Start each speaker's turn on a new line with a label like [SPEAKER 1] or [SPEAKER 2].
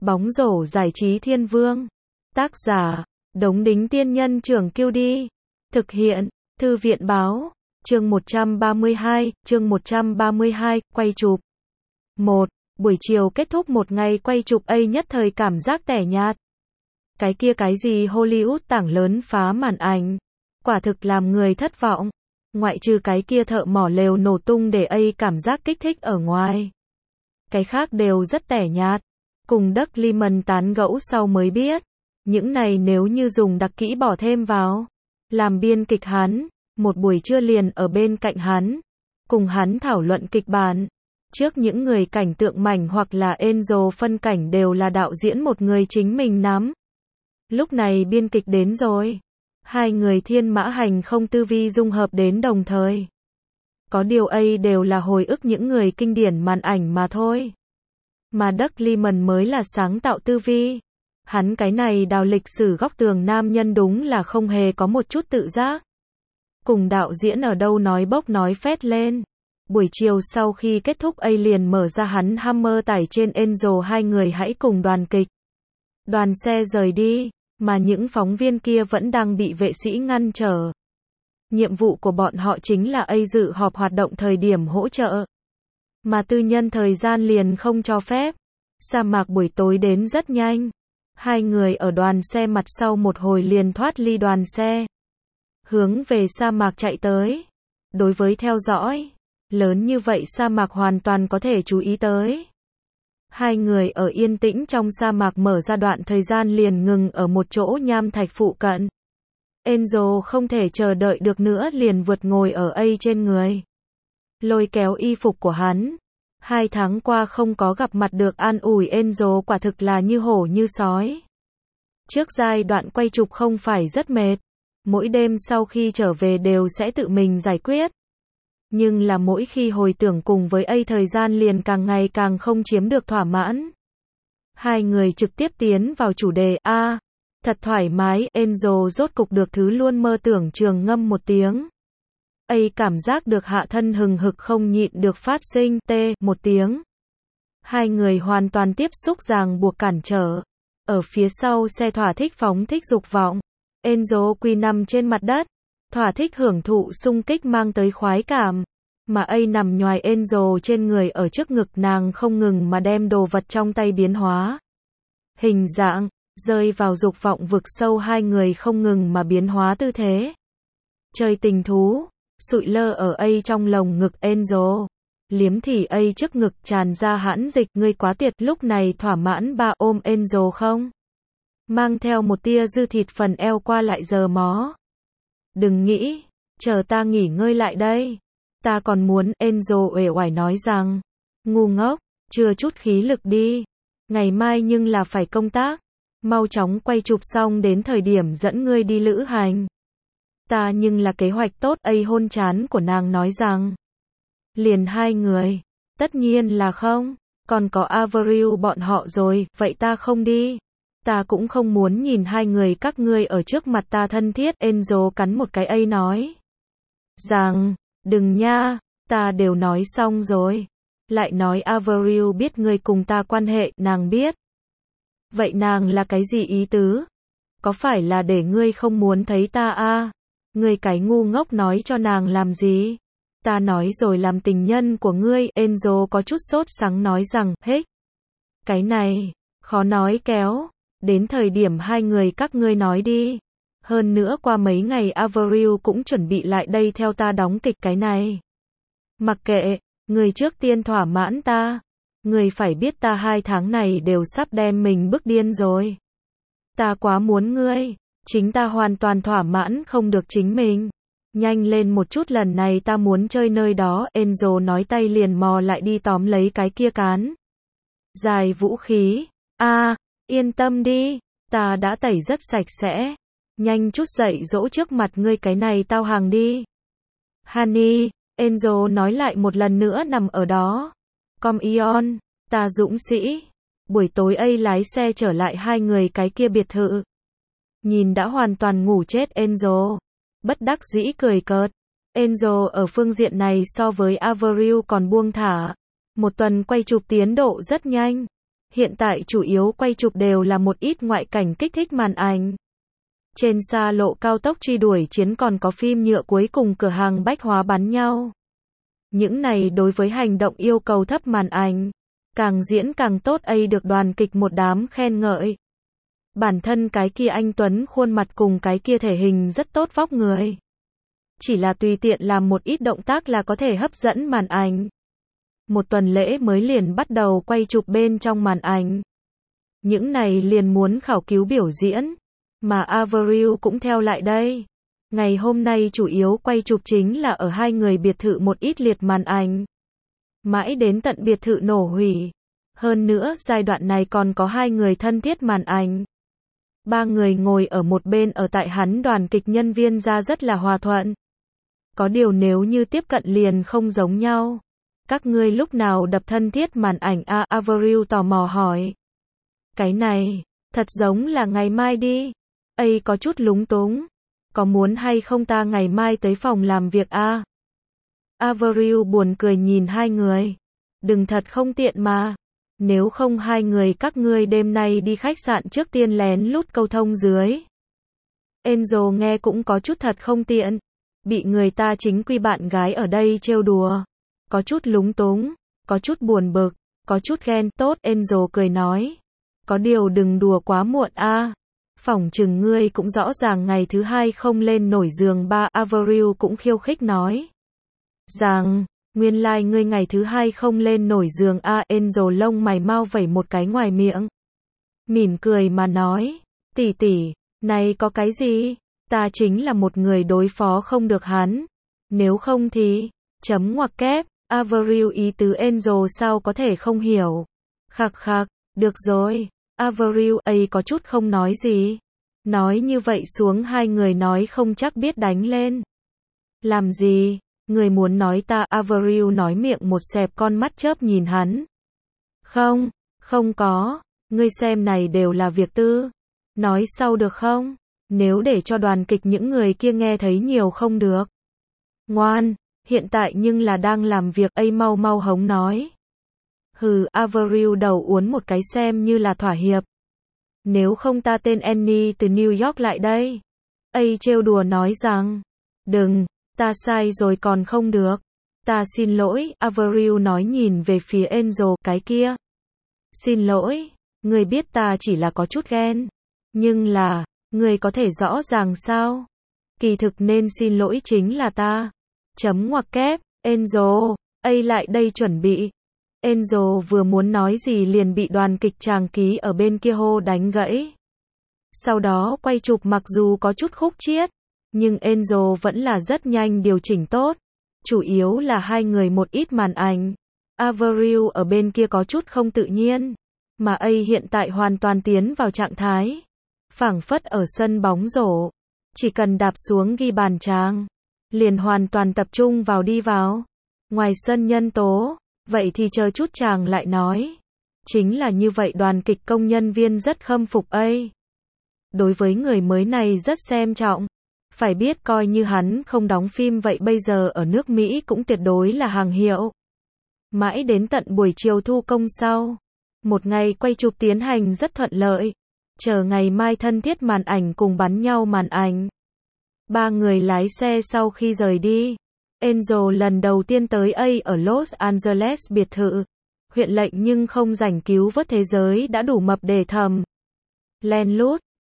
[SPEAKER 1] Bóng rổ giải trí thiên vương. Tác giả, Đống Đính Tiên Nhân Trưởng Kiêu Đi. Thực hiện, Thư viện Báo. Chương 132, quay chụp. 1. Buổi chiều kết thúc một ngày quay chụp nhất thời cảm giác tẻ nhạt. Cái kia cái gì Hollywood tảng lớn phá màn ảnh. Quả thực làm người thất vọng. Ngoại trừ cái kia thợ mỏ lều nổ tung để cảm giác kích thích ở ngoài. Cái khác đều rất tẻ nhạt. Cùng Doug Liman tán gẫu sau mới biết. Những này nếu như dùng đặc kỹ bỏ thêm vào. Làm biên kịch hắn. Một buổi trưa liền ở bên cạnh hắn. Cùng hắn thảo luận kịch bản. Trước những người cảnh tượng mảnh hoặc là Enzo phân cảnh đều là đạo diễn một người chính mình nắm. Lúc này biên kịch đến rồi. Hai người thiên mã hành không tư vi dung hợp đến đồng thời. Có điều đều là hồi ức những người kinh điển màn ảnh mà thôi. Mà Doug Liman mới là sáng tạo tư vi. Hắn cái này đào lịch sử góc tường nam nhân đúng là không hề có một chút tự giác. Cùng đạo diễn ở đâu nói bốc nói phét lên. Buổi chiều sau khi kết thúc liền mở ra hắn Hammer tải trên Enzo hai người hãy cùng đoàn kịch. Đoàn xe rời đi, mà những phóng viên kia vẫn đang bị vệ sĩ ngăn trở. Nhiệm vụ của bọn họ chính là dự họp hoạt động thời điểm hỗ trợ. Mà tư nhân thời gian liền không cho phép. Sa mạc buổi tối đến rất nhanh. Hai người ở đoàn xe mặt sau một hồi liền thoát ly đoàn xe. Hướng về sa mạc chạy tới. Đối với theo dõi, lớn như vậy sa mạc hoàn toàn có thể chú ý tới. Hai người ở yên tĩnh trong sa mạc mở ra đoạn thời gian liền ngừng ở một chỗ nham thạch phụ cận. Enzo không thể chờ đợi được nữa liền vượt ngồi ở trên người. Lôi kéo y phục của hắn. 2 tháng qua không có gặp mặt được an ủi Enzo quả thực là như hổ như sói. Trước giai đoạn quay chụp không phải rất mệt. Mỗi đêm sau khi trở về đều sẽ tự mình giải quyết. Nhưng là mỗi khi hồi tưởng cùng với thời gian liền càng ngày càng không chiếm được thỏa mãn. Hai người trực tiếp tiến vào chủ đề. Thật thoải mái, Enzo rốt cục được thứ luôn mơ tưởng trường ngâm một tiếng. Cảm giác được hạ thân hừng hực không nhịn được phát sinh một tiếng. Hai người hoàn toàn tiếp xúc ràng buộc cản trở. Ở phía sau xe thỏa thích phóng thích dục vọng. Enzo quỳ nằm trên mặt đất. Thỏa thích hưởng thụ xung kích mang tới khoái cảm. Mà nằm nhoài Enzo trên người ở trước ngực nàng không ngừng mà đem đồ vật trong tay biến hóa. Hình dạng, rơi vào dục vọng vực sâu hai người không ngừng mà biến hóa tư thế. Chơi tình thú, sụi lơ ở trong lồng ngực Enzo. Liếm thì trước ngực tràn ra hãn dịch ngươi quá tuyệt lúc này thỏa mãn ba ôm Enzo không? Mang theo một tia dư thịt phần eo qua lại giờ mó. Đừng nghĩ, chờ ta nghỉ ngơi lại đây. Ta còn muốn, Enzo uể oải nói rằng. Ngu ngốc, chưa chút khí lực đi. Ngày mai nhưng là phải công tác. Mau chóng quay chụp xong đến thời điểm dẫn ngươi đi lữ hành. Ta nhưng là kế hoạch tốt hôn chán của nàng nói rằng. Liền hai người. Tất nhiên là không. Còn có Avril bọn họ rồi, vậy ta không đi. Ta cũng không muốn nhìn hai người các ngươi ở trước mặt ta thân thiết. Enzo cắn một cái nói. Rằng, đừng nha, ta đều nói xong rồi. Lại nói Avril biết ngươi cùng ta quan hệ, nàng biết. Vậy nàng là cái gì ý tứ? Có phải là để ngươi không muốn thấy ta Ngươi cái ngu ngốc nói cho nàng làm gì? Ta nói rồi làm tình nhân của ngươi. Enzo có chút sốt sắng nói rằng, cái này, khó nói kéo. Đến thời điểm hai người các ngươi nói đi. Hơn nữa qua mấy ngày Avril cũng chuẩn bị lại đây theo ta đóng kịch cái này. Mặc kệ, người trước tiên thỏa mãn ta. Người phải biết ta 2 tháng này đều sắp đem mình bức điên rồi. Ta quá muốn ngươi. Chính ta hoàn toàn thỏa mãn không được chính mình. Nhanh lên một chút lần này ta muốn chơi nơi đó. Enzo nói tay liền mò lại đi tóm lấy cái kia cán. Dài vũ khí. Yên tâm đi. Ta đã tẩy rất sạch sẽ. Nhanh chút dậy dỗ trước mặt ngươi cái này tao hàng đi. Honey, Enzo nói lại một lần nữa nằm ở đó. Come on, ta dũng sĩ. Buổi tối lái xe trở lại hai người cái kia biệt thự. Nhìn đã hoàn toàn ngủ chết Enzo. Bất đắc dĩ cười cợt. Enzo ở phương diện này so với Avril còn buông thả. Một tuần quay chụp tiến độ rất nhanh. Hiện tại chủ yếu quay chụp đều là một ít ngoại cảnh kích thích màn ảnh. Trên xa lộ cao tốc truy đuổi chiến còn có phim nhựa cuối cùng cửa hàng bách hóa bắn nhau. Những này đối với hành động yêu cầu thấp màn ảnh. Càng diễn càng tốt ấy được đoàn kịch một đám khen ngợi. Bản thân cái kia anh Tuấn khuôn mặt cùng cái kia thể hình rất tốt vóc người. Chỉ là tùy tiện làm một ít động tác là có thể hấp dẫn màn ảnh. Một tuần lễ mới liền bắt đầu quay chụp bên trong màn ảnh. Những này liền muốn khảo cứu biểu diễn. Mà Avril cũng theo lại đây. Ngày hôm nay chủ yếu quay chụp chính là ở hai người biệt thự một ít liệt màn ảnh. Mãi đến tận biệt thự nổ hủy. Hơn nữa giai đoạn này còn có hai người thân thiết màn ảnh. Ba người ngồi ở một bên ở tại hắn đoàn kịch nhân viên ra rất là hòa thuận. Có điều nếu như tiếp cận liền không giống nhau. Các ngươi lúc nào đập thân thiết màn ảnh a? Avril tò mò hỏi. Cái này, thật giống là ngày mai đi. Ấy có chút lúng túng. Có muốn hay không ta ngày mai tới phòng làm việc a? Avril buồn cười nhìn hai người. Đừng thật không tiện mà. Nếu không hai người các ngươi đêm nay đi khách sạn trước tiên lén lút câu thông dưới. Angel nghe cũng có chút thật không tiện. Bị người ta chính quy bạn gái ở đây trêu đùa. Có chút lúng túng, có chút buồn bực, có chút ghen. Tốt, Angel cười nói. Có điều đừng đùa quá muộn a. Phỏng chừng ngươi cũng rõ ràng ngày thứ hai không lên nổi giường ba. Avril cũng khiêu khích nói. Rằng, nguyên lai ngươi ngày thứ hai không lên nổi giường a. Angel lông mày mau vẩy một cái ngoài miệng. Mỉm cười mà nói. Tỷ tỷ, này có cái gì? Ta chính là một người đối phó không được hắn. Nếu không thì, chấm ngoặc kép. Avril ý tứ Angel sao có thể không hiểu. Khặc khặc, được rồi. Avril ấy có chút không nói gì. Nói như vậy xuống hai người nói không chắc biết đánh lên. Làm gì? Người muốn nói ta? Avril nói miệng một xẹp con mắt chớp nhìn hắn. Không, không có. Ngươi xem này đều là việc tư. Nói sau được không? Nếu để cho đoàn kịch những người kia nghe thấy nhiều không được. Ngoan, hiện tại nhưng là đang làm việc ấy mau mau hống nói. Hừ, Avril đầu uốn một cái xem như là thỏa hiệp. Nếu không ta tên Annie từ New York lại đây. Ấy trêu đùa nói rằng. Đừng, ta sai rồi còn không được. Ta xin lỗi, Avril nói nhìn về phía Angel, cái kia. Xin lỗi, người biết ta chỉ là có chút ghen. Nhưng là, người có thể rõ ràng sao? Kỳ thực nên xin lỗi chính là ta. Chấm ngoặc kép, Angel, ấy lại đây chuẩn bị. Angel vừa muốn nói gì liền bị đoàn kịch chàng ký ở bên kia hô đánh gãy. Sau đó quay chụp mặc dù có chút khúc chiết, nhưng Angel vẫn là rất nhanh điều chỉnh tốt. Chủ yếu là hai người một ít màn ảnh. Avril ở bên kia có chút không tự nhiên. Mà A hiện tại hoàn toàn tiến vào trạng thái. Phảng phất ở sân bóng rổ. Chỉ cần đạp xuống ghi bàn tràng. Liền hoàn toàn tập trung vào đi vào. Ngoài sân nhân tố. Vậy thì chờ chút chàng lại nói. Chính là như vậy đoàn kịch công nhân viên rất khâm phục A. Đối với người mới này rất xem trọng. Phải biết coi như hắn không đóng phim vậy bây giờ ở nước Mỹ cũng tuyệt đối là hàng hiệu. Mãi đến tận buổi chiều thu công sau. Một ngày quay chụp tiến hành rất thuận lợi. Chờ ngày mai thân thiết màn ảnh cùng bắn nhau màn ảnh. Ba người lái xe sau khi rời đi. Angel lần đầu tiên tới A ở Los Angeles biệt thự. Huyện lệnh nhưng không rảnh cứu vớt thế giới đã đủ mập để thầm. Len lút,